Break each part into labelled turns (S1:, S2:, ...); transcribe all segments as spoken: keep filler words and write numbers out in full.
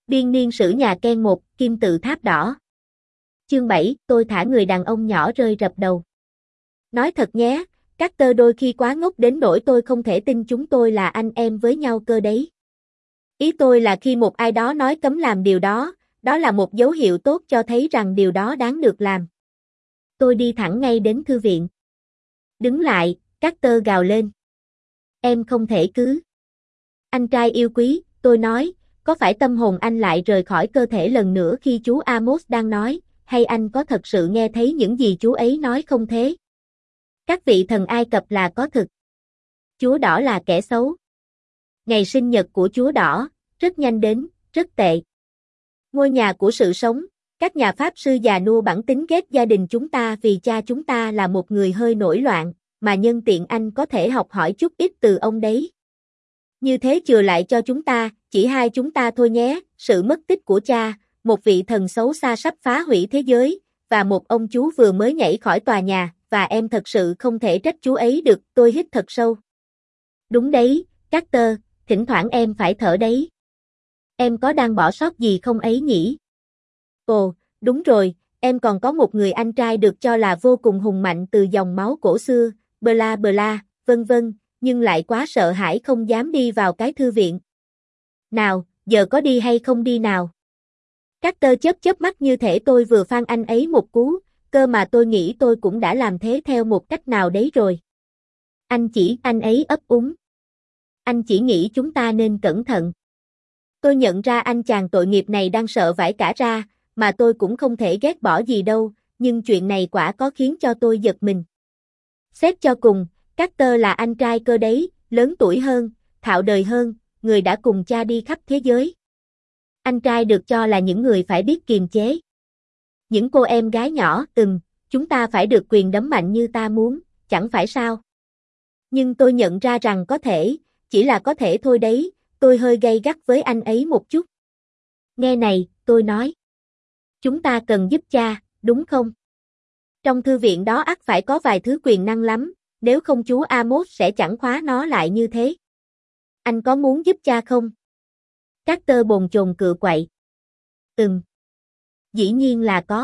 S1: Biên niên sử nhà Ken một, kim tự tháp đỏ. Chương bảy, tôi thả người đàn ông nhỏ rơi rập đầu. Nói thật nhé, Carter đôi khi quá ngốc đến nỗi tôi không thể tin chúng tôi là anh em với nhau cơ đấy. Ý tôi là khi một ai đó nói cấm làm điều đó, đó là một dấu hiệu tốt cho thấy rằng điều đó đáng được làm. Tôi đi thẳng ngay đến thư viện. Đứng lại, Carter gào lên. Em không thể cứ. Anh trai yêu quý, tôi nói, có phải tâm hồn anh lại rời khỏi cơ thể lần nữa khi chú Amos đang nói, hay anh có thật sự nghe thấy những gì chú ấy nói không thế? Các vị thần Ai Cập là có thực. Chúa đỏ là kẻ xấu. Ngày sinh nhật của chúa đỏ, rất nhanh đến, rất tệ. Ngôi nhà của sự sống, các nhà pháp sư già nua bản tính ghét gia đình chúng ta vì cha chúng ta là một người hơi nổi loạn, mà nhân tiện anh có thể học hỏi chút ít từ ông đấy. Như thế chừa lại cho chúng ta, chỉ hai chúng ta thôi nhé, sự mất tích của cha, một vị thần xấu xa sắp phá hủy thế giới, và một ông chú vừa mới nhảy khỏi tòa nhà, và em thật sự không thể trách chú ấy được, tôi hít thật sâu. Đúng đấy, Carter, thỉnh thoảng em phải thở đấy. Em có đang bỏ sót gì không ấy nhỉ? Ồ, đúng rồi, em còn có một người anh trai được cho là vô cùng hùng mạnh từ dòng máu cổ xưa, bla bla, vân vân, nhưng lại quá sợ hãi không dám đi vào cái thư viện. Nào, giờ có đi hay không đi nào? Carter chớp chớp mắt như thể tôi vừa phang anh ấy một cú, cơ mà tôi nghĩ tôi cũng đã làm thế theo một cách nào đấy rồi. Anh chỉ, anh ấy ấp úng. Anh chỉ nghĩ chúng ta nên cẩn thận. Tôi nhận ra anh chàng tội nghiệp này đang sợ vãi cả ra, mà tôi cũng không thể ghét bỏ gì đâu, nhưng chuyện này quả có khiến cho tôi giật mình. Xét cho cùng, Carter là anh trai cơ đấy, lớn tuổi hơn, thạo đời hơn, người đã cùng cha đi khắp thế giới. Anh trai được cho là những người phải biết kiềm chế. Những cô em gái nhỏ, ừm, chúng ta phải được quyền đấm mạnh như ta muốn, chẳng phải sao? Nhưng tôi nhận ra rằng có thể, chỉ là có thể thôi đấy, tôi hơi gay gắt với anh ấy một chút. Nghe này, tôi nói. Chúng ta cần giúp cha, đúng không? Trong thư viện đó ắt phải có vài thứ quyền năng lắm, nếu không chú Amos sẽ chẳng khóa nó lại như thế. Anh có muốn giúp cha không? Carter bồn chồn cựa quậy. Ừm. Dĩ nhiên là có.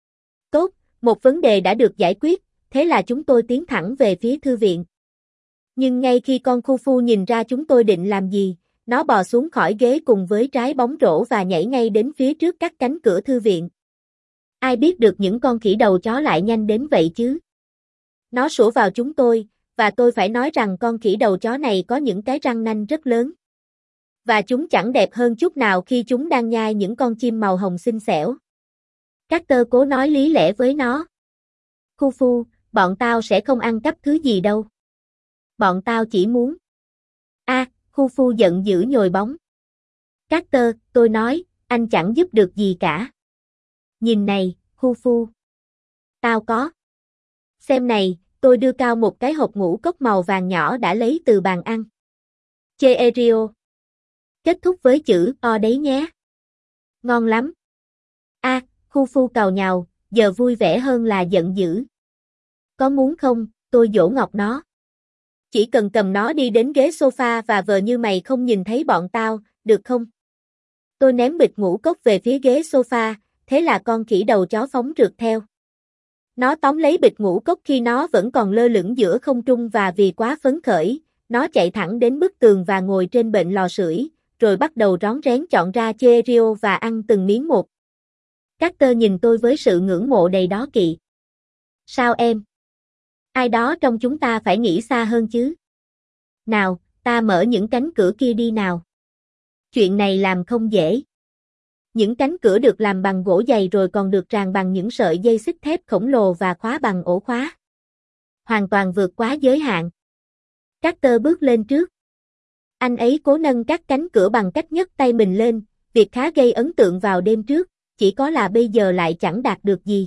S1: Tốt, một vấn đề đã được giải quyết, thế là chúng tôi tiến thẳng về phía thư viện. Nhưng ngay khi con Khufu nhìn ra chúng tôi định làm gì, nó bò xuống khỏi ghế cùng với trái bóng rổ và nhảy ngay đến phía trước các cánh cửa thư viện. Ai biết được những con khỉ đầu chó lại nhanh đến vậy chứ? Nó sủa vào chúng tôi, và tôi phải nói rằng con khỉ đầu chó này có những cái răng nanh rất lớn. Và chúng chẳng đẹp hơn chút nào khi chúng đang nhai những con chim màu hồng xinh xẻo. Carter cố nói lý lẽ với nó. Khufu, bọn tao sẽ không ăn cắp thứ gì đâu. Bọn tao chỉ muốn. A, à, Khufu giận dữ nhồi bóng. Carter, tôi nói, anh chẳng giúp được gì cả. Nhìn này, Khufu. Tao có. Xem này, tôi đưa cao một cái hộp ngũ cốc màu vàng nhỏ đã lấy từ bàn ăn. Cheerio. Kết thúc với chữ O đấy nhé. Ngon lắm. A, à, Khufu càu nhàu, giờ vui vẻ hơn là giận dữ. Có muốn không, tôi dỗ ngọt nó. Chỉ cần cầm nó đi đến ghế sofa và vờ như mày không nhìn thấy bọn tao, được không? Tôi ném bịch ngũ cốc về phía ghế sofa, thế là con khỉ đầu chó phóng rượt theo. Nó tóm lấy bịch ngũ cốc khi nó vẫn còn lơ lửng giữa không trung và vì quá phấn khởi, nó chạy thẳng đến bức tường và ngồi trên bệnh lò sưởi, rồi bắt đầu rón rén chọn ra Cheerio và ăn từng miếng một. Carter nhìn tôi với sự ngưỡng mộ đầy đố kỵ. Sao em? Ai đó trong chúng ta phải nghĩ xa hơn chứ. Nào, ta mở những cánh cửa kia đi nào. Chuyện này làm không dễ. Những cánh cửa được làm bằng gỗ dày rồi còn được tràn bằng những sợi dây xích thép khổng lồ và khóa bằng ổ khóa. Hoàn toàn vượt quá giới hạn. Carter bước lên trước. Anh ấy cố nâng các cánh cửa bằng cách nhấc tay mình lên, việc khá gây ấn tượng vào đêm trước, chỉ có là bây giờ lại chẳng đạt được gì.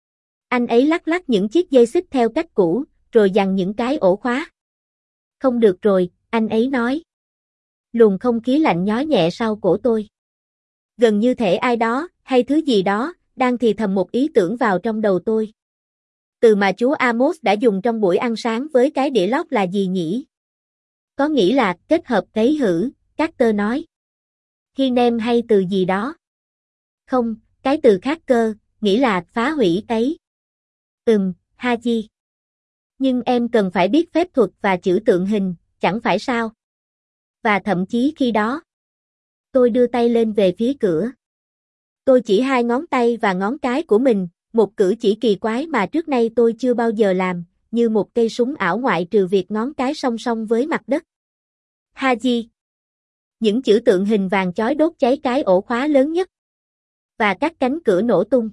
S1: Anh ấy lắc lắc những chiếc dây xích theo cách cũ, rồi giằng những cái ổ khóa. Không được rồi, anh ấy nói. Luồng không khí lạnh nhói nhẹ sau cổ tôi. Gần như thể ai đó, hay thứ gì đó, đang thì thầm một ý tưởng vào trong đầu tôi. Từ mà chú Amos đã dùng trong buổi ăn sáng với cái đĩa lót là gì nhỉ? Có nghĩa là kết hợp cấy hử, Carter nói. Khi name hay từ gì đó? Không, cái từ khác cơ, nghĩ là phá hủy ấy. Ừm, Haji. Nhưng em cần phải biết phép thuật và chữ tượng hình, chẳng phải sao? Và thậm chí khi đó, tôi đưa tay lên về phía cửa. Tôi chỉ hai ngón tay và ngón cái của mình, một cử chỉ kỳ quái mà trước nay tôi chưa bao giờ làm, như một cây súng ảo ngoại trừ việc ngón cái song song với mặt đất. Haji. Những chữ tượng hình vàng chói đốt cháy cái ổ khóa lớn nhất. Và các cánh cửa nổ tung.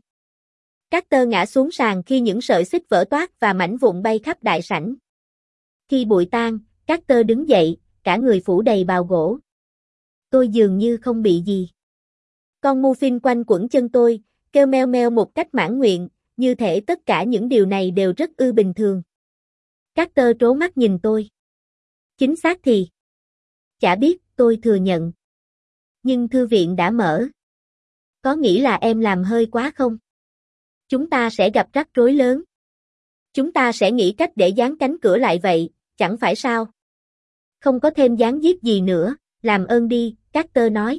S1: Carter ngã xuống sàn khi những sợi xích vỡ toác và mảnh vụn bay khắp đại sảnh. Khi bụi tan, Carter đứng dậy, cả người phủ đầy bào gỗ. Tôi dường như không bị gì. Con Muffin quanh quẩn chân tôi, kêu meo meo một cách mãn nguyện, như thể tất cả những điều này đều rất ư bình thường. Carter trố mắt nhìn tôi. Chính xác thì. Chả biết, tôi thừa nhận. Nhưng thư viện đã mở. Có nghĩ là em làm hơi quá không? Chúng ta sẽ gặp rắc rối lớn. Chúng ta sẽ nghĩ cách để dán cánh cửa lại vậy, chẳng phải sao? Không có thêm dán giết gì nữa, làm ơn đi, Carter nói.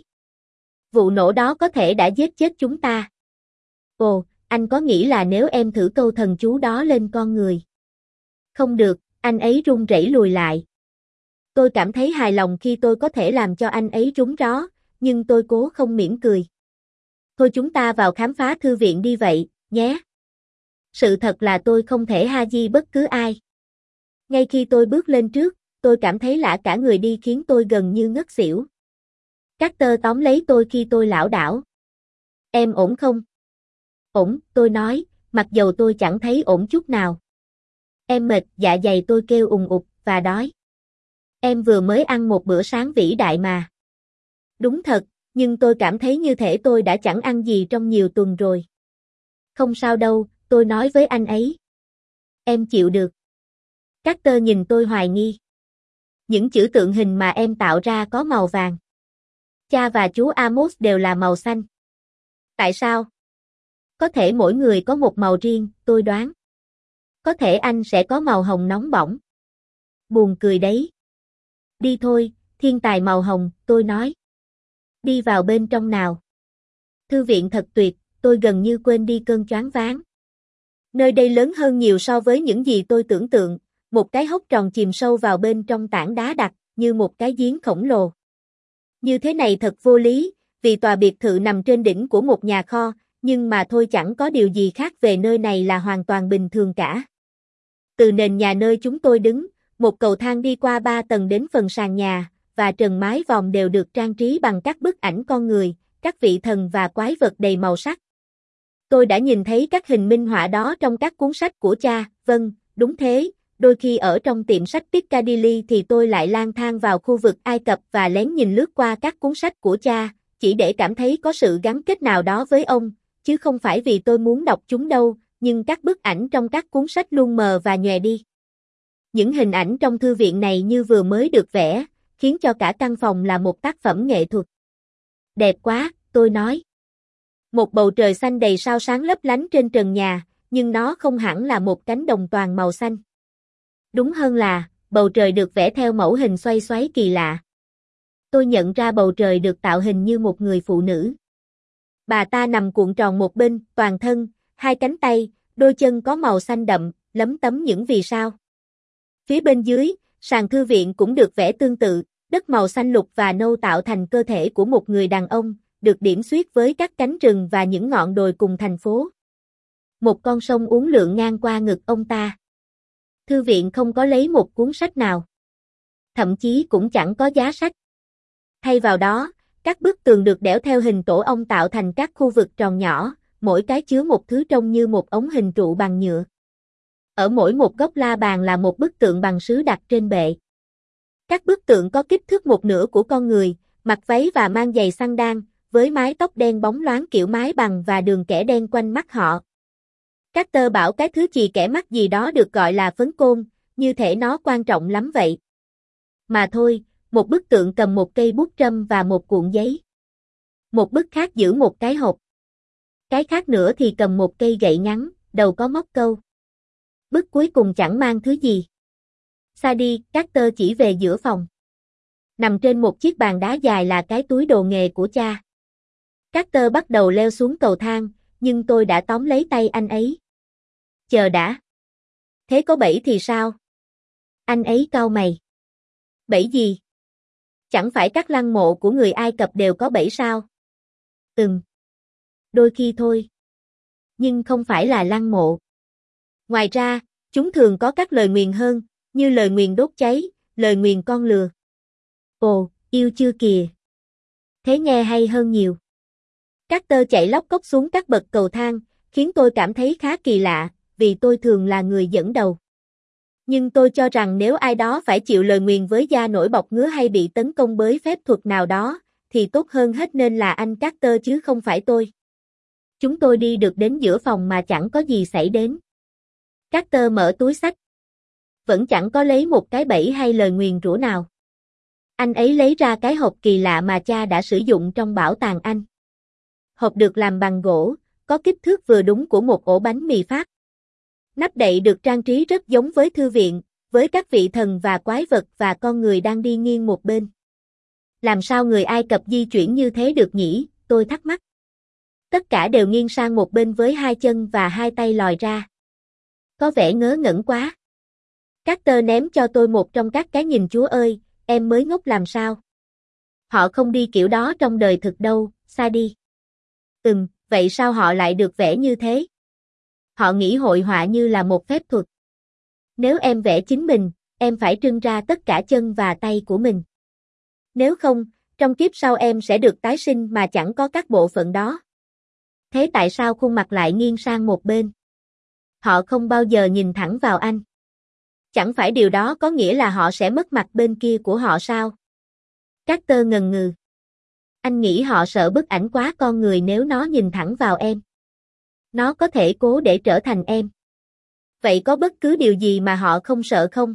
S1: Vụ nổ đó có thể đã giết chết chúng ta. Ồ, anh có nghĩ là nếu em thử câu thần chú đó lên con người? Không được, anh ấy run rẩy lùi lại. Tôi cảm thấy hài lòng khi tôi có thể làm cho anh ấy trúng ró, nhưng tôi cố không mỉm cười. Thôi chúng ta vào khám phá thư viện đi vậy, nhé. Sự thật là tôi không thể Haji bất cứ ai. Ngay khi tôi bước lên trước, tôi cảm thấy lả cả người đi khiến tôi gần như ngất xỉu. Carter tóm lấy tôi khi tôi lảo đảo. Em ổn không? Ổn, tôi nói, mặc dầu tôi chẳng thấy ổn chút nào. Em mệt, dạ dày tôi kêu ùng ục, và đói. Em vừa mới ăn một bữa sáng vĩ đại mà. Đúng thật, nhưng tôi cảm thấy như thể tôi đã chẳng ăn gì trong nhiều tuần rồi. Không sao đâu, tôi nói với anh ấy. Em chịu được. Carter nhìn tôi hoài nghi. Những chữ tượng hình mà em tạo ra có màu vàng. Cha và chú Amos đều là màu xanh. Tại sao? Có thể mỗi người có một màu riêng, tôi đoán. Có thể anh sẽ có màu hồng nóng bỏng. Buồn cười đấy. Đi thôi, thiên tài màu hồng, tôi nói. Đi vào bên trong nào. Thư viện thật tuyệt, tôi gần như quên đi cơn choáng váng. Nơi đây lớn hơn nhiều so với những gì tôi tưởng tượng, một cái hốc tròn chìm sâu vào bên trong tảng đá đặc, như một cái giếng khổng lồ. Như thế này thật vô lý, vì tòa biệt thự nằm trên đỉnh của một nhà kho, nhưng mà thôi chẳng có điều gì khác về nơi này là hoàn toàn bình thường cả. Từ nền nhà nơi chúng tôi đứng, một cầu thang đi qua ba tầng đến phần sàn nhà, và trần mái vòm đều được trang trí bằng các bức ảnh con người, các vị thần và quái vật đầy màu sắc. Tôi đã nhìn thấy các hình minh họa đó trong các cuốn sách của cha, vâng, đúng thế, đôi khi ở trong tiệm sách Piccadilly thì tôi lại lang thang vào khu vực Ai Cập và lén nhìn lướt qua các cuốn sách của cha, chỉ để cảm thấy có sự gắn kết nào đó với ông, chứ không phải vì tôi muốn đọc chúng đâu, nhưng các bức ảnh trong các cuốn sách luôn mờ và nhòe đi. Những hình ảnh trong thư viện này như vừa mới được vẽ, khiến cho cả căn phòng là một tác phẩm nghệ thuật. Đẹp quá, tôi nói. Một bầu trời xanh đầy sao sáng lấp lánh trên trần nhà, nhưng nó không hẳn là một cánh đồng toàn màu xanh. Đúng hơn là, bầu trời được vẽ theo mẫu hình xoay xoáy kỳ lạ. Tôi nhận ra bầu trời được tạo hình như một người phụ nữ. Bà ta nằm cuộn tròn một bên, toàn thân, hai cánh tay, đôi chân có màu xanh đậm, lấm tấm những vì sao. Phía bên dưới, sàn thư viện cũng được vẽ tương tự, đất màu xanh lục và nâu tạo thành cơ thể của một người đàn ông, được điểm xuyết với các cánh rừng và những ngọn đồi cùng thành phố. Một con sông uốn lượn ngang qua ngực ông ta. Thư viện không có lấy một cuốn sách nào. Thậm chí cũng chẳng có giá sách. Thay vào đó, các bức tường được đẽo theo hình tổ ong tạo thành các khu vực tròn nhỏ, mỗi cái chứa một thứ trông như một ống hình trụ bằng nhựa. Ở mỗi một góc la bàn là một bức tượng bằng sứ đặt trên bệ. Các bức tượng có kích thước một nửa của con người, mặc váy và mang giày xăng đan, với mái tóc đen bóng loáng kiểu mái bằng và đường kẻ đen quanh mắt họ. Carter bảo cái thứ chì kẻ mắt gì đó được gọi là phấn côn, như thể nó quan trọng lắm vậy. Mà thôi, một bức tượng cầm một cây bút trâm và một cuộn giấy. Một bức khác giữ một cái hộp. Cái khác nữa thì cầm một cây gậy ngắn, đầu có móc câu. Bức cuối cùng chẳng mang thứ gì. Xa đi, Carter chỉ về giữa phòng. Nằm trên một chiếc bàn đá dài là cái túi đồ nghề của cha. Carter bắt đầu leo xuống cầu thang, nhưng tôi đã tóm lấy tay anh ấy. Chờ đã. Thế có bẫy thì sao? Anh ấy cau mày. Bẫy gì? Chẳng phải các lăng mộ của người Ai Cập đều có bẫy sao? Ừm. Đôi khi thôi. Nhưng không phải là lăng mộ. Ngoài ra, chúng thường có các lời nguyền hơn, như lời nguyền đốt cháy, lời nguyền con lừa. Ồ, yêu chưa kìa. Thế nghe hay hơn nhiều. Carter chạy lóc cóc xuống các bậc cầu thang, khiến tôi cảm thấy khá kỳ lạ, vì tôi thường là người dẫn đầu. Nhưng tôi cho rằng nếu ai đó phải chịu lời nguyền với da nổi bọc ngứa hay bị tấn công bởi phép thuật nào đó, thì tốt hơn hết nên là anh Carter chứ không phải tôi. Chúng tôi đi được đến giữa phòng mà chẳng có gì xảy đến. Carter mở túi xách. Vẫn chẳng có lấy một cái bẫy hay lời nguyền rủa nào. Anh ấy lấy ra cái hộp kỳ lạ mà cha đã sử dụng trong bảo tàng Anh. Hộp được làm bằng gỗ, có kích thước vừa đúng của một ổ bánh mì Pháp. Nắp đậy được trang trí rất giống với thư viện, với các vị thần và quái vật và con người đang đi nghiêng một bên. Làm sao người Ai Cập di chuyển như thế được nhỉ, tôi thắc mắc. Tất cả đều nghiêng sang một bên với hai chân và hai tay lòi ra. Có vẻ ngớ ngẩn quá. Carter ném cho tôi một trong các cái nhìn chúa ơi, em mới ngốc làm sao. Họ không đi kiểu đó trong đời thực đâu, xa đi. Ừm, vậy sao họ lại được vẽ như thế? Họ nghĩ hội họa như là một phép thuật. Nếu em vẽ chính mình, em phải trưng ra tất cả chân và tay của mình. Nếu không, trong kiếp sau em sẽ được tái sinh mà chẳng có các bộ phận đó. Thế tại sao khuôn mặt lại nghiêng sang một bên? Họ không bao giờ nhìn thẳng vào anh. Chẳng phải điều đó có nghĩa là họ sẽ mất mặt bên kia của họ sao? Carter ngần ngừ. Anh nghĩ họ sợ bức ảnh quá con người nếu nó nhìn thẳng vào em. Nó có thể cố để trở thành em. Vậy có bất cứ điều gì mà họ không sợ không?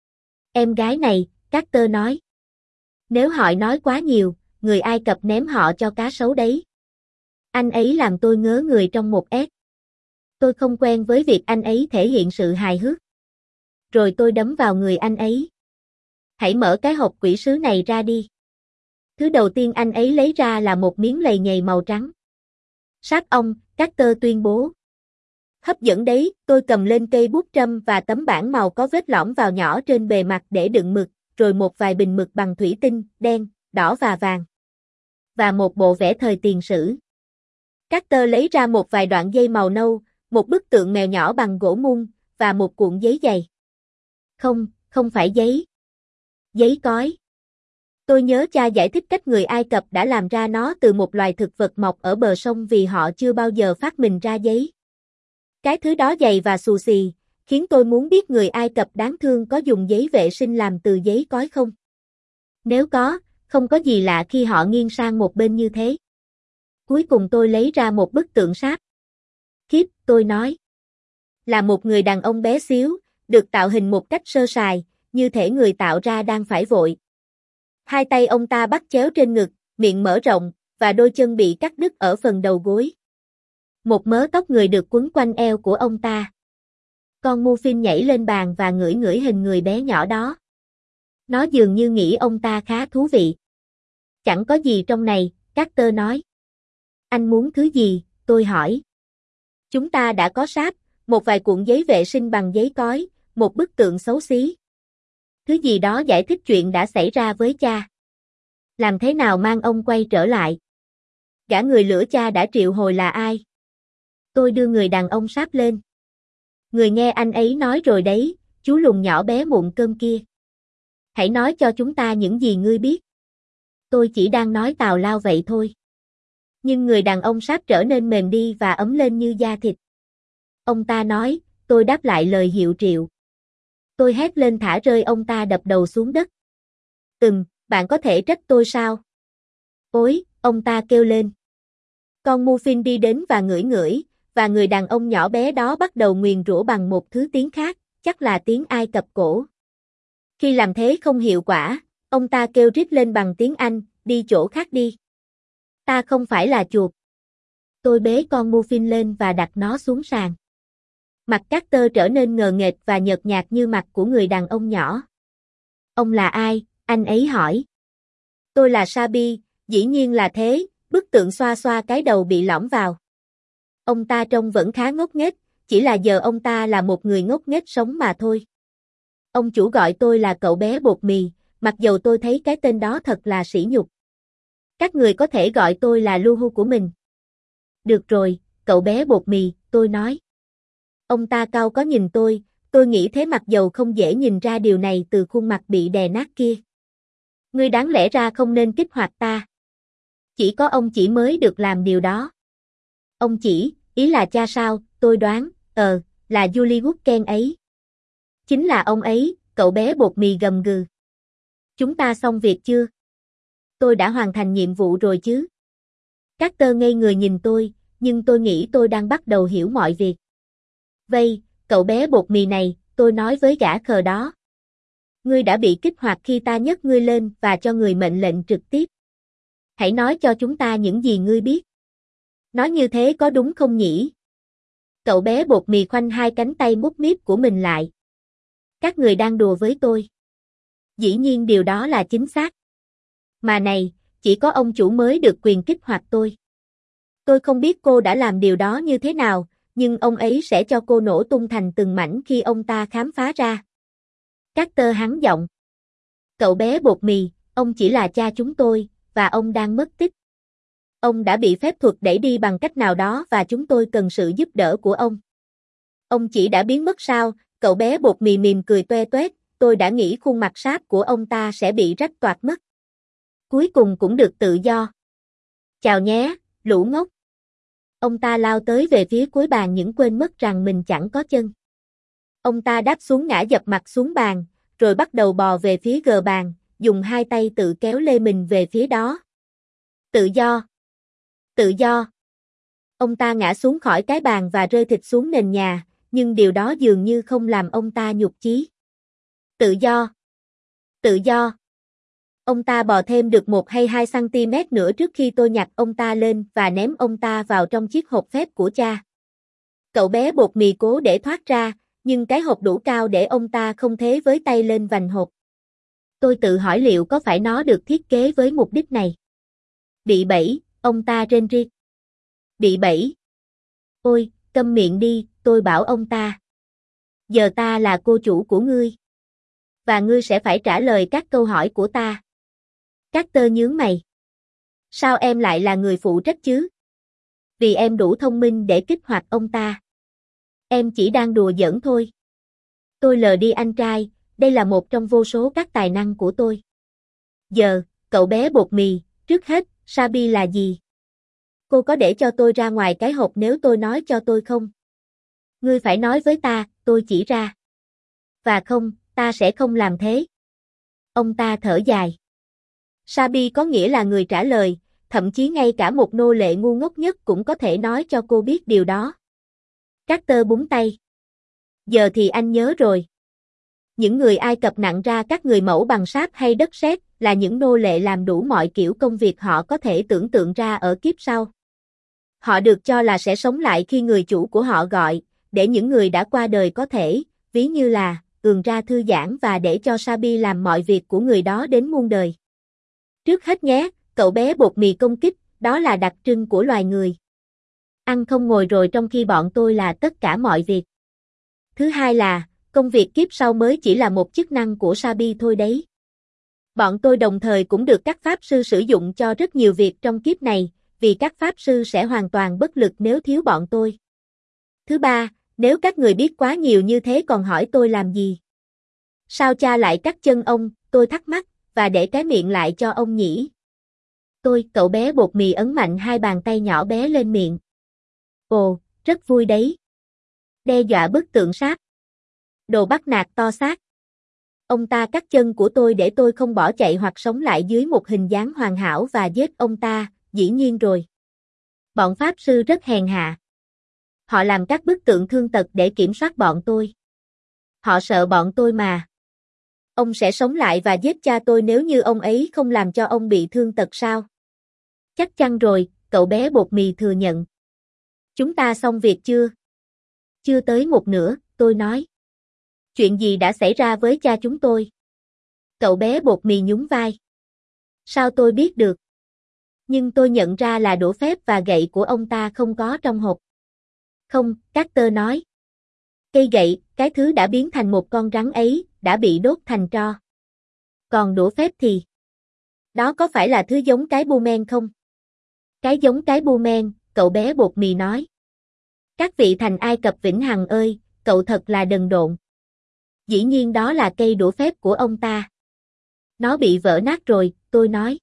S1: Em gái này, Carter nói. Nếu họ nói quá nhiều, người Ai Cập ném họ cho cá sấu đấy. Anh ấy làm tôi ngớ người trong một ét. Tôi không quen với việc anh ấy thể hiện sự hài hước. Rồi tôi đấm vào người anh ấy. Hãy mở cái hộp quỷ sứ này ra đi. Thứ đầu tiên anh ấy lấy ra là một miếng lầy nhầy màu trắng. Sáp ong, Carter tuyên bố. Hấp dẫn đấy, tôi cầm lên cây bút trâm và tấm bảng màu có vết lõm vào nhỏ trên bề mặt để đựng mực, rồi một vài bình mực bằng thủy tinh, đen, đỏ và vàng. Và một bộ vẽ thời tiền sử. Carter lấy ra một vài đoạn dây màu nâu, một bức tượng mèo nhỏ bằng gỗ mun, và một cuộn giấy dày. Không, không phải giấy. Giấy cói. Tôi nhớ cha giải thích cách người Ai Cập đã làm ra nó từ một loài thực vật mọc ở bờ sông vì họ chưa bao giờ phát minh ra giấy. Cái thứ đó dày và xù xì, khiến tôi muốn biết người Ai Cập đáng thương có dùng giấy vệ sinh làm từ giấy cói không? Nếu có, không có gì lạ khi họ nghiêng sang một bên như thế. Cuối cùng tôi lấy ra một bức tượng sáp. Khiếp, tôi nói. Là một người đàn ông bé xíu, được tạo hình một cách sơ sài, như thể người tạo ra đang phải vội. Hai tay ông ta bắt chéo trên ngực, miệng mở rộng, và đôi chân bị cắt đứt ở phần đầu gối. Một mớ tóc người được quấn quanh eo của ông ta. Con Muffin nhảy lên bàn và ngửi ngửi hình người bé nhỏ đó. Nó dường như nghĩ ông ta khá thú vị. Chẳng có gì trong này, Carter nói. Anh muốn thứ gì, tôi hỏi. Chúng ta đã có sáp, một vài cuộn giấy vệ sinh bằng giấy cói, một bức tượng xấu xí. Thứ gì đó giải thích chuyện đã xảy ra với cha. Làm thế nào mang ông quay trở lại? Gã người lửa cha đã triệu hồi là ai? Tôi đưa người đàn ông sáp lên. Người nghe anh ấy nói rồi đấy, chú lùn nhỏ bé mụn cơm kia. Hãy nói cho chúng ta những gì ngươi biết. Tôi chỉ đang nói tào lao vậy thôi. Nhưng người đàn ông sáp trở nên mềm đi và ấm lên như da thịt. Ông ta nói, tôi đáp lại lời hiệu triệu. Tôi hét lên thả rơi ông ta đập đầu xuống đất. Ừm, bạn có thể trách tôi sao? Ôi, ông ta kêu lên. Con Muffin đi đến và ngửi ngửi, và người đàn ông nhỏ bé đó bắt đầu nguyền rủa bằng một thứ tiếng khác, chắc là tiếng Ai Cập cổ. Khi làm thế không hiệu quả, ông ta kêu rít lên bằng tiếng Anh, đi chỗ khác đi. Ta không phải là chuột. Tôi bế con Muffin lên và đặt nó xuống sàn. Mặt Carter trở nên ngờ nghệch và nhợt nhạt như mặt của người đàn ông nhỏ. Ông là ai? Anh ấy hỏi. Tôi là Sabi, dĩ nhiên là thế, bức tượng xoa xoa cái đầu bị lõm vào. Ông ta trông vẫn khá ngốc nghếch, chỉ là giờ ông ta là một người ngốc nghếch sống mà thôi. Ông chủ gọi tôi là cậu bé bột mì, mặc dầu tôi thấy cái tên đó thật là sỉ nhục. Các người có thể gọi tôi là Luhu của mình. Được rồi, cậu bé bột mì, tôi nói. Ông ta cau có nhìn tôi, tôi nghĩ thế mặc dầu không dễ nhìn ra điều này từ khuôn mặt bị đè nát kia. Ngươi đáng lẽ ra không nên kích hoạt ta. Chỉ có ông chỉ mới được làm điều đó. Ông chỉ, ý là cha sao, tôi đoán, ờ, là Julie Woodken ấy. Chính là ông ấy, cậu bé bột mì gầm gừ. Chúng ta xong việc chưa? Tôi đã hoàn thành nhiệm vụ rồi chứ? Carter ngây người nhìn tôi, nhưng tôi nghĩ tôi đang bắt đầu hiểu mọi việc. Vây, cậu bé bột mì này, tôi nói với gã khờ đó. Ngươi đã bị kích hoạt khi ta nhấc ngươi lên và cho người mệnh lệnh trực tiếp. Hãy nói cho chúng ta những gì ngươi biết. Nói như thế có đúng không nhỉ? Cậu bé bột mì khoanh hai cánh tay mút míp của mình lại. Các người đang đùa với tôi. Dĩ nhiên điều đó là chính xác. Mà này, chỉ có ông chủ mới được quyền kích hoạt tôi. Tôi không biết cô đã làm điều đó như thế nào, nhưng ông ấy sẽ cho cô nổ tung thành từng mảnh khi ông ta khám phá ra. Carter hắn giọng. Cậu bé bột mì, ông chỉ là cha chúng tôi, và ông đang mất tích. Ông đã bị phép thuật đẩy đi bằng cách nào đó và chúng tôi cần sự giúp đỡ của ông. Ông chỉ đã biến mất sao? Cậu bé bột mì mỉm cười toe toét, tôi đã nghĩ khuôn mặt sáp của ông ta sẽ bị rách toạc mất. Cuối cùng cũng được tự do. Chào nhé, lũ ngốc. Ông ta lao tới về phía cuối bàn những quên mất rằng mình chẳng có chân. Ông ta đáp xuống ngã dập mặt xuống bàn, rồi bắt đầu bò về phía gờ bàn, dùng hai tay tự kéo lê mình về phía đó. Tự do. Tự do. Ông ta ngã xuống khỏi cái bàn và rơi thịt xuống nền nhà, nhưng điều đó dường như không làm ông ta nhục chí. Tự do. Tự do. Ông ta bò thêm được một hay hai cm nữa trước khi tôi nhặt ông ta lên và ném ông ta vào trong chiếc hộp phép của cha. Cậu bé bột mì cố để thoát ra, nhưng cái hộp đủ cao để ông ta không thế với tay lên vành hộp. Tôi tự hỏi liệu có phải nó được thiết kế với mục đích này. Bị bẫy, ông ta rên riết. Bị bẫy. Ôi, câm miệng đi, tôi bảo ông ta. Giờ ta là cô chủ của ngươi. Và ngươi sẽ phải trả lời các câu hỏi của ta. Carter nhướng mày. Sao em lại là người phụ trách chứ? Vì em đủ thông minh để kích hoạt ông ta. Em chỉ đang đùa giỡn thôi. Tôi lờ đi anh trai, đây là một trong vô số các tài năng của tôi. Giờ, cậu bé bột mì, trước hết, Sabi là gì? Cô có để cho tôi ra ngoài cái hộp nếu tôi nói cho tôi không? Ngươi phải nói với ta, tôi chỉ ra. Và không, ta sẽ không làm thế. Ông ta thở dài. Sabi có nghĩa là người trả lời, thậm chí ngay cả một nô lệ ngu ngốc nhất cũng có thể nói cho cô biết điều đó. Carter búng tay. Giờ thì anh nhớ rồi. Những người Ai Cập nặng ra các người mẫu bằng sáp hay đất sét là những nô lệ làm đủ mọi kiểu công việc họ có thể tưởng tượng ra ở kiếp sau. Họ được cho là sẽ sống lại khi người chủ của họ gọi, để những người đã qua đời có thể, ví như là, ườn ra thư giãn và để cho Sabi làm mọi việc của người đó đến muôn đời. Trước hết nhé, cậu bé bột mì công kích, đó là đặc trưng của loài người. Ăn không ngồi rồi trong khi bọn tôi là tất cả mọi việc. Thứ hai là, công việc kiếp sau mới chỉ là một chức năng của Sabi thôi đấy. Bọn tôi đồng thời cũng được các pháp sư sử dụng cho rất nhiều việc trong kiếp này, vì các pháp sư sẽ hoàn toàn bất lực nếu thiếu bọn tôi. Thứ ba, nếu các người biết quá nhiều như thế còn hỏi tôi làm gì? Sao cha lại cắt chân ông, tôi thắc mắc, và để cái miệng lại cho ông nhỉ? Tôi, cậu bé bột mì ấn mạnh hai bàn tay nhỏ bé lên miệng. Ồ, rất vui đấy. Đe dọa bức tượng sáp. Đồ bắt nạt to xác. Ông ta cắt chân của tôi để tôi không bỏ chạy hoặc sống lại dưới một hình dáng hoàn hảo và giết ông ta, dĩ nhiên rồi. Bọn pháp sư rất hèn hạ. Họ làm các bức tượng thương tật để kiểm soát bọn tôi. Họ sợ bọn tôi mà. Ông sẽ sống lại và giết cha tôi nếu như ông ấy không làm cho ông bị thương tật sao? Chắc chắn rồi, cậu bé bột mì thừa nhận. Chúng ta xong việc chưa? Chưa tới một nửa, tôi nói. Chuyện gì đã xảy ra với cha chúng tôi? Cậu bé bột mì nhún vai. Sao tôi biết được? Nhưng tôi nhận ra là đũa phép và gậy của ông ta không có trong hộp. Không, Carter nói. Cây gậy, cái thứ đã biến thành một con rắn ấy, đã bị đốt thành tro. Còn đũa phép thì? Đó có phải là thứ giống cái bu men không? Cái giống cái bu men, cậu bé bột mì nói. Các vị thành Ai Cập vĩnh hằng ơi, cậu thật là đần độn. Dĩ nhiên đó là cây đũa phép của ông ta. Nó bị vỡ nát rồi, tôi nói.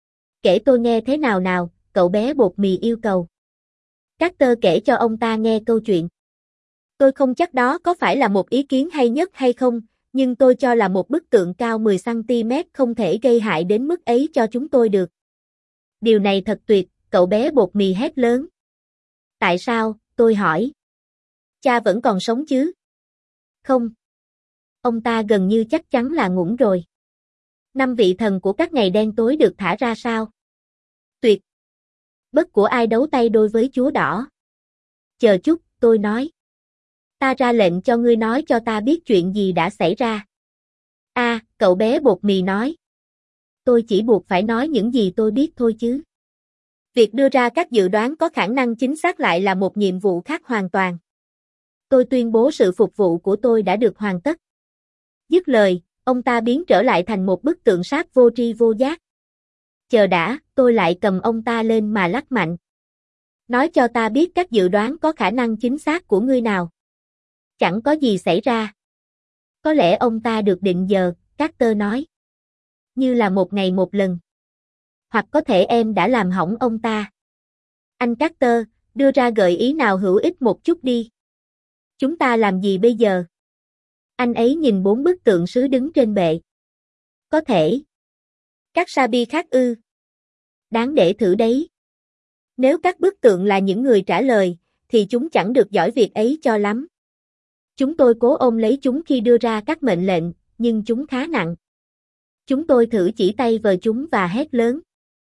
S1: Kể tôi nghe thế nào nào, cậu bé bột mì yêu cầu. Carter kể cho ông ta nghe câu chuyện. Tôi không chắc đó có phải là một ý kiến hay nhất hay không, nhưng tôi cho là một bức tượng cao mười xăng ti mét không thể gây hại đến mức ấy cho chúng tôi được. Điều này thật tuyệt, cậu bé bột mì hét lớn. Tại sao, tôi hỏi. Cha vẫn còn sống chứ? Không. Ông ta gần như chắc chắn là ngủm rồi. Năm vị thần của các ngày đen tối được thả ra sao? Tuyệt. Bất của ai đấu tay đôi với chúa đỏ? Chờ chút, tôi nói. Ta ra lệnh cho ngươi nói cho ta biết chuyện gì đã xảy ra. A, à, cậu bé bột mì nói. Tôi chỉ buộc phải nói những gì tôi biết thôi chứ. Việc đưa ra các dự đoán có khả năng chính xác lại là một nhiệm vụ khác hoàn toàn. Tôi tuyên bố sự phục vụ của tôi đã được hoàn tất. Dứt lời, ông ta biến trở lại thành một bức tượng sáp vô tri vô giác. Chờ đã, tôi lại cầm ông ta lên mà lắc mạnh. Nói cho ta biết các dự đoán có khả năng chính xác của ngươi nào. Chẳng có gì xảy ra. Có lẽ ông ta được định giờ, Carter nói. Như là một ngày một lần. Hoặc có thể em đã làm hỏng ông ta. Anh Carter, đưa ra gợi ý nào hữu ích một chút đi. Chúng ta làm gì bây giờ? Anh ấy nhìn bốn bức tượng sứ đứng trên bệ. Có thể. Các Sabi khác ư? Đáng để thử đấy. Nếu các bức tượng là những người trả lời, thì chúng chẳng được giỏi việc ấy cho lắm. Chúng tôi cố ôm lấy chúng khi đưa ra các mệnh lệnh, nhưng chúng khá nặng. Chúng tôi thử chỉ tay vào chúng và hét lớn.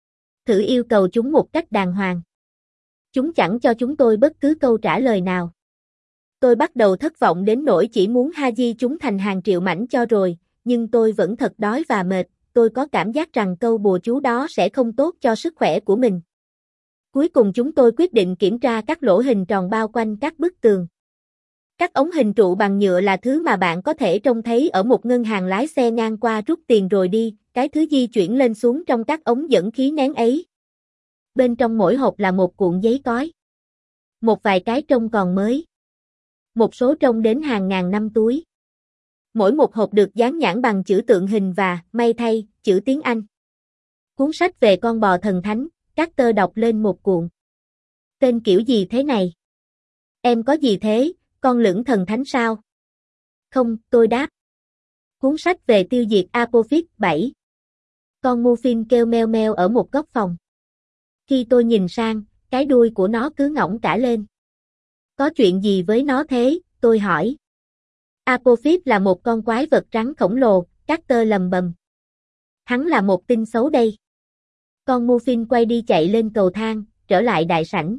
S1: Thử yêu cầu chúng một cách đàng hoàng. Chúng chẳng cho chúng tôi bất cứ câu trả lời nào. Tôi bắt đầu thất vọng đến nỗi chỉ muốn Haji chúng thành hàng triệu mảnh cho rồi, nhưng tôi vẫn thật đói và mệt, tôi có cảm giác rằng câu bùa chú đó sẽ không tốt cho sức khỏe của mình. Cuối cùng chúng tôi quyết định kiểm tra các lỗ hình tròn bao quanh các bức tường. Các ống hình trụ bằng nhựa là thứ mà bạn có thể trông thấy ở một ngân hàng lái xe ngang qua rút tiền rồi đi, cái thứ di chuyển lên xuống trong các ống dẫn khí nén ấy. Bên trong mỗi hộp là một cuộn giấy cói. Một vài cái trông còn mới. Một số trông đến hàng ngàn năm túi. Mỗi một hộp được dán nhãn bằng chữ tượng hình và, may thay, chữ tiếng Anh. Cuốn sách về con bò thần thánh, Carter đọc lên một cuộn. Tên kiểu gì thế này? Em có gì thế, con lưỡng thần thánh sao? Không, tôi đáp. Cuốn sách về tiêu diệt Apophis bảy. Con Muffin kêu meo meo ở một góc phòng. Khi tôi nhìn sang, cái đuôi của nó cứ ngỗng cả lên. Có chuyện gì với nó thế, tôi hỏi. Apophis là một con quái vật rắn khổng lồ, Carter lầm bầm. Hắn là một tin xấu đây. Con Muffin quay đi chạy lên cầu thang, trở lại đại sảnh.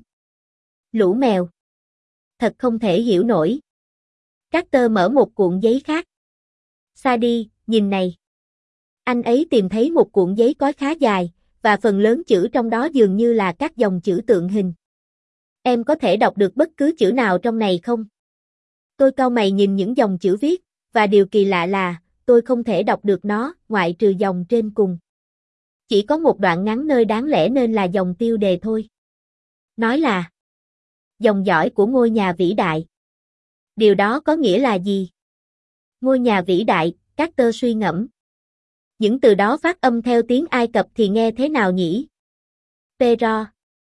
S1: Lũ mèo. Thật không thể hiểu nổi. Carter mở một cuộn giấy khác. Sadie, nhìn này. Anh ấy tìm thấy một cuộn giấy cói khá dài, và phần lớn chữ trong đó dường như là các dòng chữ tượng hình. Em có thể đọc được bất cứ chữ nào trong này không? Tôi cau mày nhìn những dòng chữ viết, và điều kỳ lạ là, tôi không thể đọc được nó, ngoại trừ dòng trên cùng. Chỉ có một đoạn ngắn nơi đáng lẽ nên là dòng tiêu đề thôi. Nói là dòng dõi của ngôi nhà vĩ đại. Điều đó có nghĩa là gì? Ngôi nhà vĩ đại, Carter suy ngẫm. Những từ đó phát âm theo tiếng Ai Cập thì nghe thế nào nhỉ? Pero.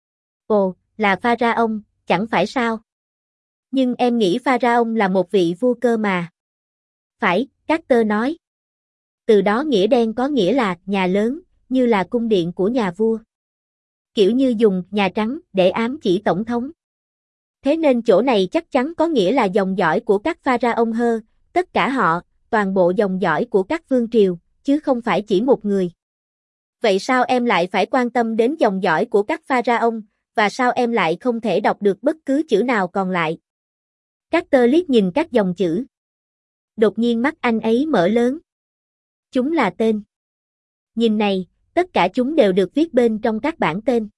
S1: Ồ, là Pharaoh, chẳng phải sao? Nhưng em nghĩ Pharaoh là một vị vua cơ mà. Phải, Carter nói. Từ đó nghĩa đen có nghĩa là nhà lớn, như là cung điện của nhà vua. Kiểu như dùng nhà trắng để ám chỉ tổng thống. Thế nên chỗ này chắc chắn có nghĩa là dòng dõi của các Pharaoh hơ, tất cả họ, toàn bộ dòng dõi của các vương triều, chứ không phải chỉ một người. Vậy sao em lại phải quan tâm đến dòng dõi của các Pharaoh, và sao em lại không thể đọc được bất cứ chữ nào còn lại? Carter liếc nhìn các dòng chữ. Đột nhiên mắt anh ấy mở lớn. Chúng là tên. Nhìn này, Tất cả chúng đều được viết bên trong các bảng tên.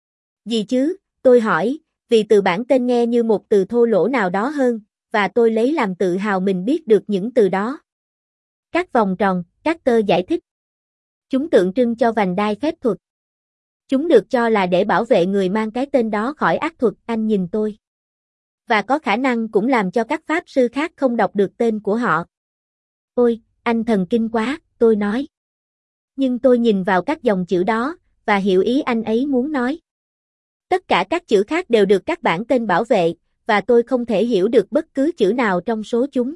S1: Gì chứ, tôi hỏi, vì từ bảng tên nghe như một từ thô lỗ nào đó hơn, và tôi lấy làm tự hào mình biết được những từ đó. Các vòng tròn, Carter giải thích. Chúng tượng trưng cho vành đai phép thuật. Chúng được cho là để bảo vệ người mang cái tên đó khỏi ác thuật, anh nhìn tôi. Và có khả năng cũng làm cho các pháp sư khác không đọc được tên của họ. Ôi, anh thần kinh quá, tôi nói. Nhưng tôi nhìn vào các dòng chữ đó, và hiểu ý anh ấy muốn nói. Tất cả các chữ khác đều được các bảng tên bảo vệ, và tôi không thể hiểu được bất cứ chữ nào trong số chúng.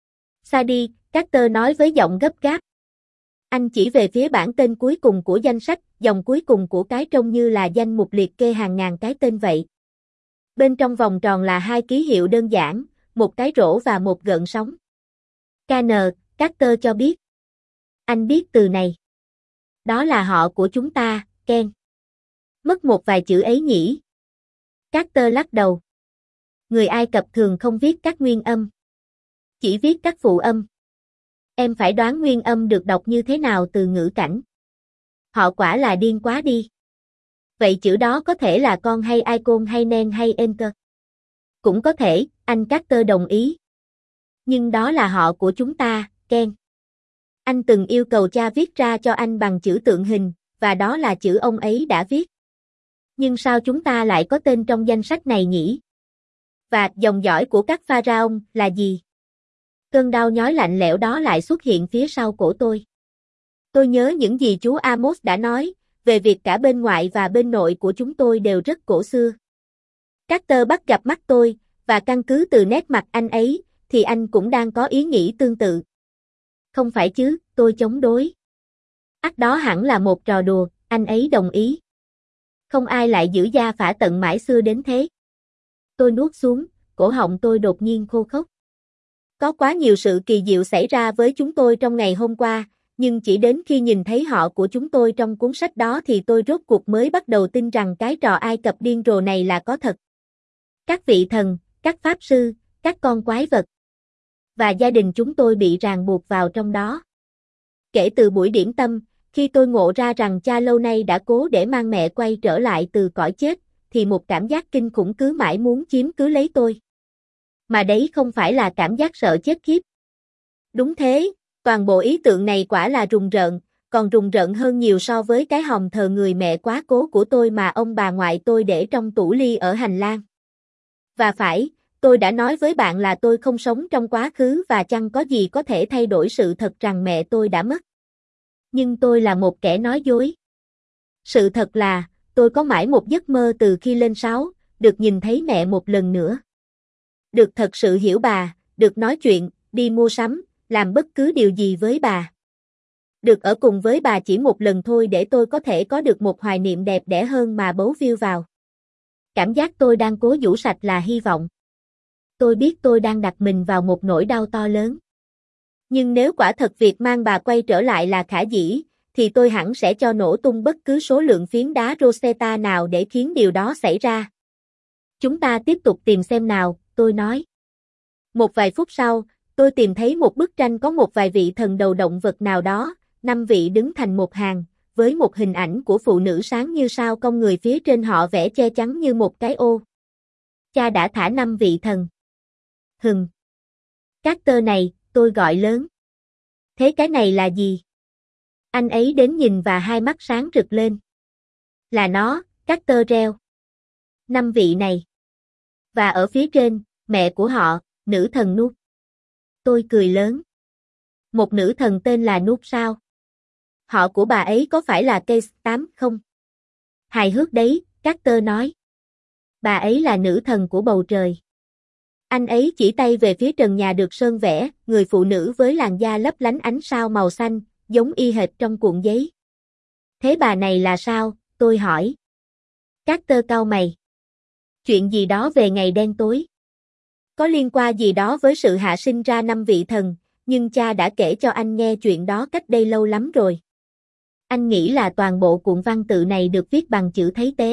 S1: Sadie, Carter nói với giọng gấp gáp. Anh chỉ về phía bảng tên cuối cùng của danh sách, dòng cuối cùng của cái trông như là danh mục liệt kê hàng ngàn cái tên vậy. Bên trong vòng tròn là hai ký hiệu đơn giản, một cái rổ và một gợn sóng. ca en, Carter cho biết. Anh biết từ này. Đó là họ của chúng ta, Ken. Mất một vài chữ ấy nhỉ? Carter lắc đầu. Người Ai Cập thường không viết các nguyên âm. Chỉ viết các phụ âm. Em phải đoán nguyên âm được đọc như thế nào từ ngữ cảnh. Họ quả là điên quá đi. Vậy chữ đó có thể là con hay icon hay nen hay enter. Cũng có thể, anh Carter đồng ý. Nhưng đó là họ của chúng ta, Ken. Anh từng yêu cầu cha viết ra cho anh bằng chữ tượng hình, và đó là chữ ông ấy đã viết. Nhưng sao chúng ta lại có tên trong danh sách này nhỉ? Và dòng dõi của các pharaoh là gì? Cơn đau nhói lạnh lẽo đó lại xuất hiện phía sau cổ tôi. Tôi nhớ những gì chú Amos đã nói, về việc cả bên ngoại và bên nội của chúng tôi đều rất cổ xưa. Carter bắt gặp mắt tôi, và căn cứ từ nét mặt anh ấy, thì anh cũng đang có ý nghĩ tương tự. Không phải chứ, tôi chống đối. Ắt đó hẳn là một trò đùa, anh ấy đồng ý. Không ai lại giữ da phả tận mãi xưa đến thế. Tôi nuốt xuống, cổ họng tôi đột nhiên khô khốc. Có quá nhiều sự kỳ diệu xảy ra với chúng tôi trong ngày hôm qua, nhưng chỉ đến khi nhìn thấy họ của chúng tôi trong cuốn sách đó thì tôi rốt cuộc mới bắt đầu tin rằng cái trò Ai Cập điên rồ này là có thật. Các vị thần, các pháp sư, các con quái vật. Và gia đình chúng tôi bị ràng buộc vào trong đó. Kể từ buổi điểm tâm, khi tôi ngộ ra rằng cha lâu nay đã cố để mang mẹ quay trở lại từ cõi chết, thì một cảm giác kinh khủng cứ mãi muốn chiếm cứ lấy tôi. Mà đấy không phải là cảm giác sợ chết khiếp. Đúng thế, toàn bộ ý tượng này quả là rùng rợn, còn rùng rợn hơn nhiều so với cái hòm thờ người mẹ quá cố của tôi mà ông bà ngoại tôi để trong tủ ly ở hành lang. Và phải, tôi đã nói với bạn là tôi không sống trong quá khứ và chẳng có gì có thể thay đổi sự thật rằng mẹ tôi đã mất. Nhưng tôi là một kẻ nói dối. Sự thật là, tôi có mãi một giấc mơ từ khi lên sáu, được nhìn thấy mẹ một lần nữa. Được thật sự hiểu bà, được nói chuyện, đi mua sắm, làm bất cứ điều gì với bà. Được ở cùng với bà chỉ một lần thôi để tôi có thể có được một hoài niệm đẹp đẽ hơn mà bấu víu vào. Cảm giác tôi đang cố giũ sạch là hy vọng. Tôi biết tôi đang đặt mình vào một nỗi đau to lớn. Nhưng nếu quả thật việc mang bà quay trở lại là khả dĩ, thì tôi hẳn sẽ cho nổ tung bất cứ số lượng phiến đá Rosetta nào để khiến điều đó xảy ra. Chúng ta tiếp tục tìm xem nào, tôi nói. Một vài phút sau, tôi tìm thấy một bức tranh có một vài vị thần đầu động vật nào đó, năm vị đứng thành một hàng, với một hình ảnh của phụ nữ sáng như sao cong người phía trên họ vẽ che chắn như một cái ô. Cha đã thả năm vị thần. Hừm. Carter này, tôi gọi lớn. Thế cái này là gì? Anh ấy đến nhìn và hai mắt sáng rực lên. Là nó, Carter reo. Năm vị này. Và ở phía trên, mẹ của họ, nữ thần Nut. Tôi cười lớn. Một nữ thần tên là Nut sao? Họ của bà ấy có phải là Case tám không? Hài hước đấy, Carter nói. Bà ấy là nữ thần của bầu trời. Anh ấy chỉ tay về phía trần nhà được sơn vẽ, người phụ nữ với làn da lấp lánh ánh sao màu xanh, giống y hệt trong cuộn giấy. Thế bà này là sao? Tôi hỏi. Carter cau mày. Chuyện gì đó về ngày đen tối. Có liên quan gì đó với sự hạ sinh ra năm vị thần, nhưng cha đã kể cho anh nghe chuyện đó cách đây lâu lắm rồi. Anh nghĩ là toàn bộ cuộn văn tự này được viết bằng chữ thấy tế.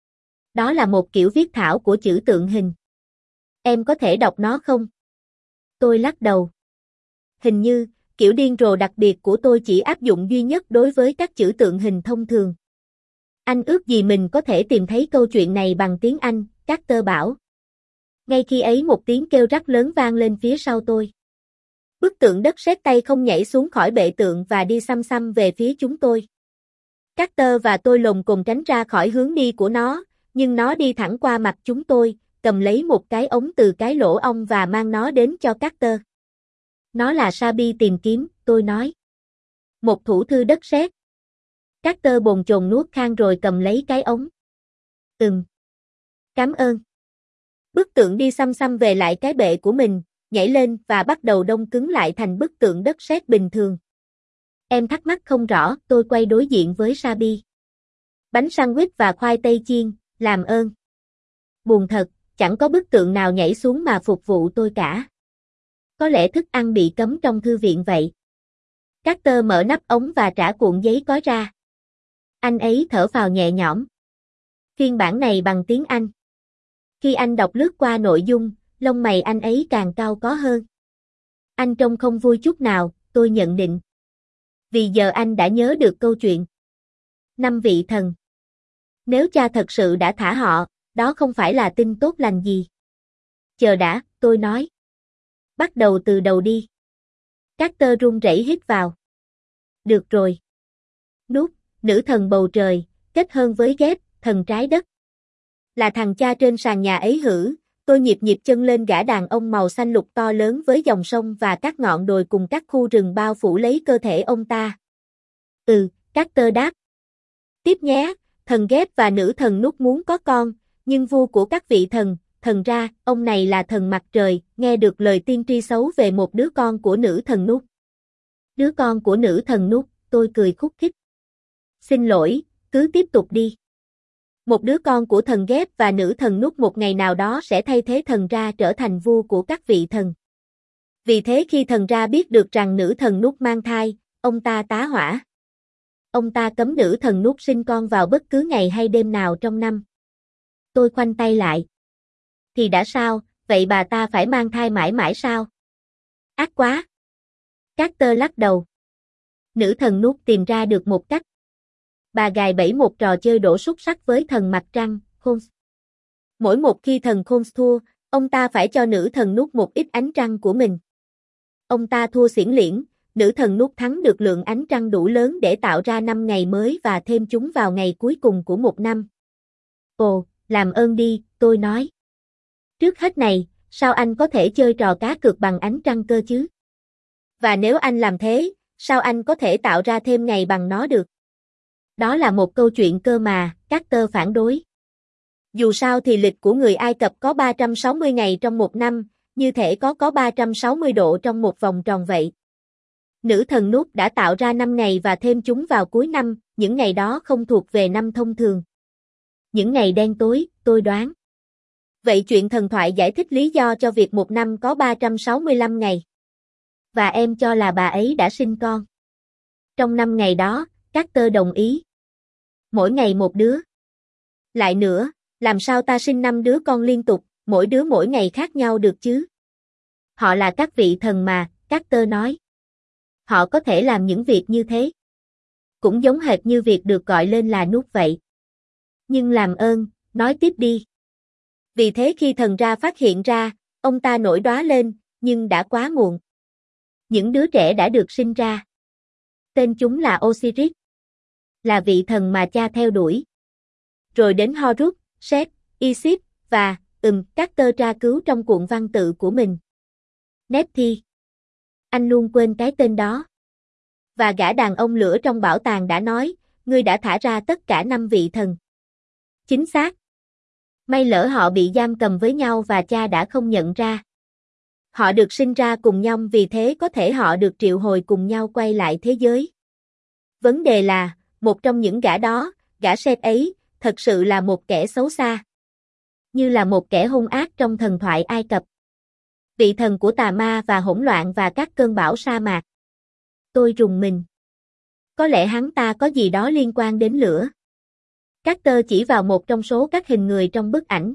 S1: Đó là một kiểu viết thảo của chữ tượng hình. Em có thể đọc nó không? Tôi lắc đầu. Hình như, kiểu điên rồ đặc biệt của tôi chỉ áp dụng duy nhất đối với các chữ tượng hình thông thường. Anh ước gì mình có thể tìm thấy câu chuyện này bằng tiếng Anh, Carter bảo. Ngay khi ấy một tiếng kêu rắc lớn vang lên phía sau tôi. Bức tượng đất sét tay không nhảy xuống khỏi bệ tượng và đi xăm xăm về phía chúng tôi. Carter và tôi lồm cồm tránh ra khỏi hướng đi của nó, nhưng nó đi thẳng qua mặt chúng tôi, cầm lấy một cái ống từ cái lỗ ong và mang nó đến cho Carter. Nó là Sabi tìm kiếm, tôi nói. Một thủ thư đất sét. Carter bồn chồn nuốt khan rồi cầm lấy cái ống. Ừm. Cảm ơn. Bức tượng đi xăm xăm về lại cái bệ của mình, nhảy lên và bắt đầu đông cứng lại thành bức tượng đất sét bình thường. Em thắc mắc không rõ, tôi quay đối diện với Sabi. Bánh sandwich và khoai tây chiên, làm ơn. Buồn thật, chẳng có bức tượng nào nhảy xuống mà phục vụ tôi cả. Có lẽ thức ăn bị cấm trong thư viện vậy. Carter mở nắp ống và trả cuộn giấy có ra. Anh ấy thở phào nhẹ nhõm. Phiên bản này bằng tiếng Anh. Khi anh đọc lướt qua nội dung, lông mày anh ấy càng cao có hơn. Anh trông không vui chút nào, tôi nhận định. Vì giờ anh đã nhớ được câu chuyện. Năm vị thần. Nếu cha thật sự đã thả họ, đó không phải là tin tốt lành gì. Chờ đã, tôi nói. Bắt đầu từ đầu đi. Carter run rẩy hít vào. Được rồi. Nút, nữ thần bầu trời, kết hơn với Ghét, thần trái đất. Là thằng cha trên sàn nhà ấy hử, tôi nhịp nhịp chân lên gã đàn ông màu xanh lục to lớn với dòng sông và các ngọn đồi cùng các khu rừng bao phủ lấy cơ thể ông ta. Ừ, Carter đáp. Tiếp nhé, thần Ghét và nữ thần Nút muốn có con, nhưng vua của các vị thần, thần ra, ông này là thần mặt trời, nghe được lời tiên tri xấu về một đứa con của nữ thần Nút. Đứa con của nữ thần Nút, tôi cười khúc khích. Xin lỗi, cứ tiếp tục đi. Một đứa con của thần Ghét và nữ thần Nút một ngày nào đó sẽ thay thế thần ra trở thành vua của các vị thần. Vì thế khi thần ra biết được rằng nữ thần Nút mang thai, ông ta tá hỏa. Ông ta cấm nữ thần Nút sinh con vào bất cứ ngày hay đêm nào trong năm. Tôi khoanh tay lại. Thì đã sao, vậy bà ta phải mang thai mãi mãi sao? Ác quá. Carter lắc đầu. Nữ thần Nút tìm ra được một cách. Bà gài bẫy một trò chơi đổ xúc sắc với thần mặt trăng, Khons. Mỗi một khi thần Khons thua, ông ta phải cho nữ thần Nút một ít ánh trăng của mình. Ông ta thua xỉn liễn, nữ thần Nút thắng được lượng ánh trăng đủ lớn để tạo ra năm ngày mới và thêm chúng vào ngày cuối cùng của một năm. Ồ, làm ơn đi, tôi nói. Trước hết này, sao anh có thể chơi trò cá cược bằng ánh trăng cơ chứ? Và nếu anh làm thế, sao anh có thể tạo ra thêm ngày bằng nó được? Đó là một câu chuyện cơ mà, Carter phản đối. Dù sao thì lịch của người Ai Cập có ba trăm sáu mươi ngày trong một năm, như thể có có ba trăm sáu mươi độ trong một vòng tròn vậy. Nữ thần Nút đã tạo ra năm ngày và thêm chúng vào cuối năm, những ngày đó không thuộc về năm thông thường. Những ngày đen tối, tôi đoán. Vậy chuyện thần thoại giải thích lý do cho việc một năm có ba trăm sáu mươi lăm ngày. Và em cho là bà ấy đã sinh con. Trong năm ngày đó, Carter đồng ý. Mỗi ngày một đứa. Lại nữa, làm sao ta sinh năm đứa con liên tục, mỗi đứa mỗi ngày khác nhau được chứ? Họ là các vị thần mà, Carter nói. Họ có thể làm những việc như thế. Cũng giống hệt như việc được gọi lên là Nút vậy. Nhưng làm ơn, nói tiếp đi. Vì thế khi thần ra phát hiện ra, ông ta nổi đoá lên, nhưng đã quá muộn. Những đứa trẻ đã được sinh ra. Tên chúng là Osiris. Là vị thần mà cha theo đuổi. Rồi đến Horus, Set, Isis, và, ừm, Carter tra cứu trong cuộn văn tự của mình. Nephthys. Anh luôn quên cái tên đó. Và gã đàn ông lửa trong bảo tàng đã nói, ngươi đã thả ra tất cả năm vị thần. Chính xác. May lỡ họ bị giam cầm với nhau và cha đã không nhận ra. Họ được sinh ra cùng nhau vì thế có thể họ được triệu hồi cùng nhau quay lại thế giới. Vấn đề là, một trong những gã đó, gã Set ấy, thật sự là một kẻ xấu xa. Như là một kẻ hung ác trong thần thoại Ai Cập. Vị thần của tà ma và hỗn loạn và các cơn bão sa mạc. Tôi rùng mình. Có lẽ hắn ta có gì đó liên quan đến lửa. Carter chỉ vào một trong số các hình người trong bức ảnh.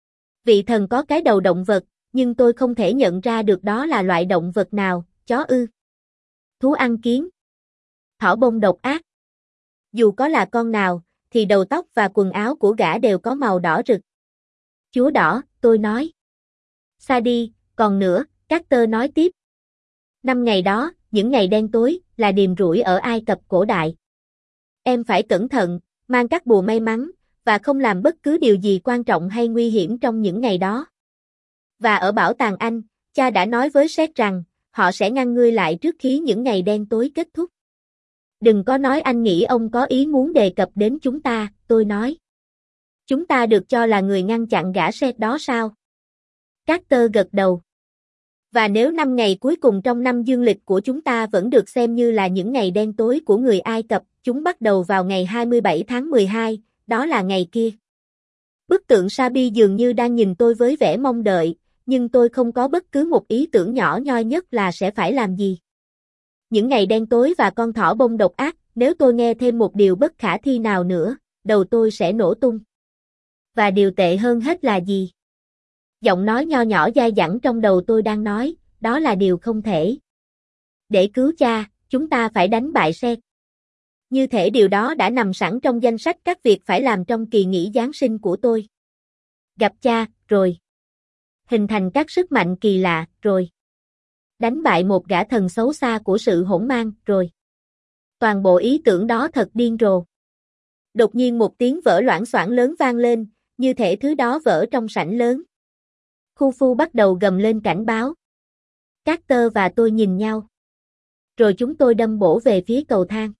S1: Vị thần có cái đầu động vật, nhưng tôi không thể nhận ra được đó là loại động vật nào, chó ư. thú ăn kiến, thỏ bông độc ác. Dù có là con nào, thì đầu tóc và quần áo của gã đều có màu đỏ rực. Chúa đỏ, tôi nói. Xa đi, còn nữa, Carter nói tiếp. Năm ngày đó, những ngày đen tối, là điềm rủi ở Ai Cập cổ đại. Em phải cẩn thận, mang các bùa may mắn, và không làm bất cứ điều gì quan trọng hay nguy hiểm trong những ngày đó. Và ở bảo tàng Anh, cha đã nói với Seth rằng, họ sẽ ngăn ngươi lại trước khi những ngày đen tối kết thúc. Đừng có nói anh nghĩ ông có ý muốn đề cập đến chúng ta, tôi nói. Chúng ta được cho là người ngăn chặn gã Seth đó sao? Carter gật đầu. Và nếu năm ngày cuối cùng trong năm dương lịch của chúng ta vẫn được xem như là những ngày đen tối của người Ai Cập, chúng bắt đầu vào ngày hai mươi bảy tháng mười hai, đó là ngày kia. Bức tượng Sabi dường như đang nhìn tôi với vẻ mong đợi, nhưng tôi không có bất cứ một ý tưởng nhỏ nhoi nhất là sẽ phải làm gì. Những ngày đen tối và con thỏ bông độc ác, nếu tôi nghe thêm một điều bất khả thi nào nữa, đầu tôi sẽ nổ tung. Và điều tệ hơn hết là gì? Giọng nói nho nhỏ dai dẳng trong đầu tôi đang nói, đó là điều không thể. Để cứu cha, chúng ta phải đánh bại Seth. Như thể điều đó đã nằm sẵn trong danh sách các việc phải làm trong kỳ nghỉ Giáng sinh của tôi. Gặp cha, rồi. Hình thành các sức mạnh kỳ lạ, rồi. Đánh bại một gã thần xấu xa của sự hỗn mang, rồi. Toàn bộ ý tưởng đó thật điên rồ. Đột nhiên một tiếng vỡ loảng xoảng lớn vang lên, như thể thứ đó vỡ trong sảnh lớn. Khufu bắt đầu gầm lên cảnh báo. Carter và tôi nhìn nhau. Rồi chúng tôi đâm bổ về phía cầu thang.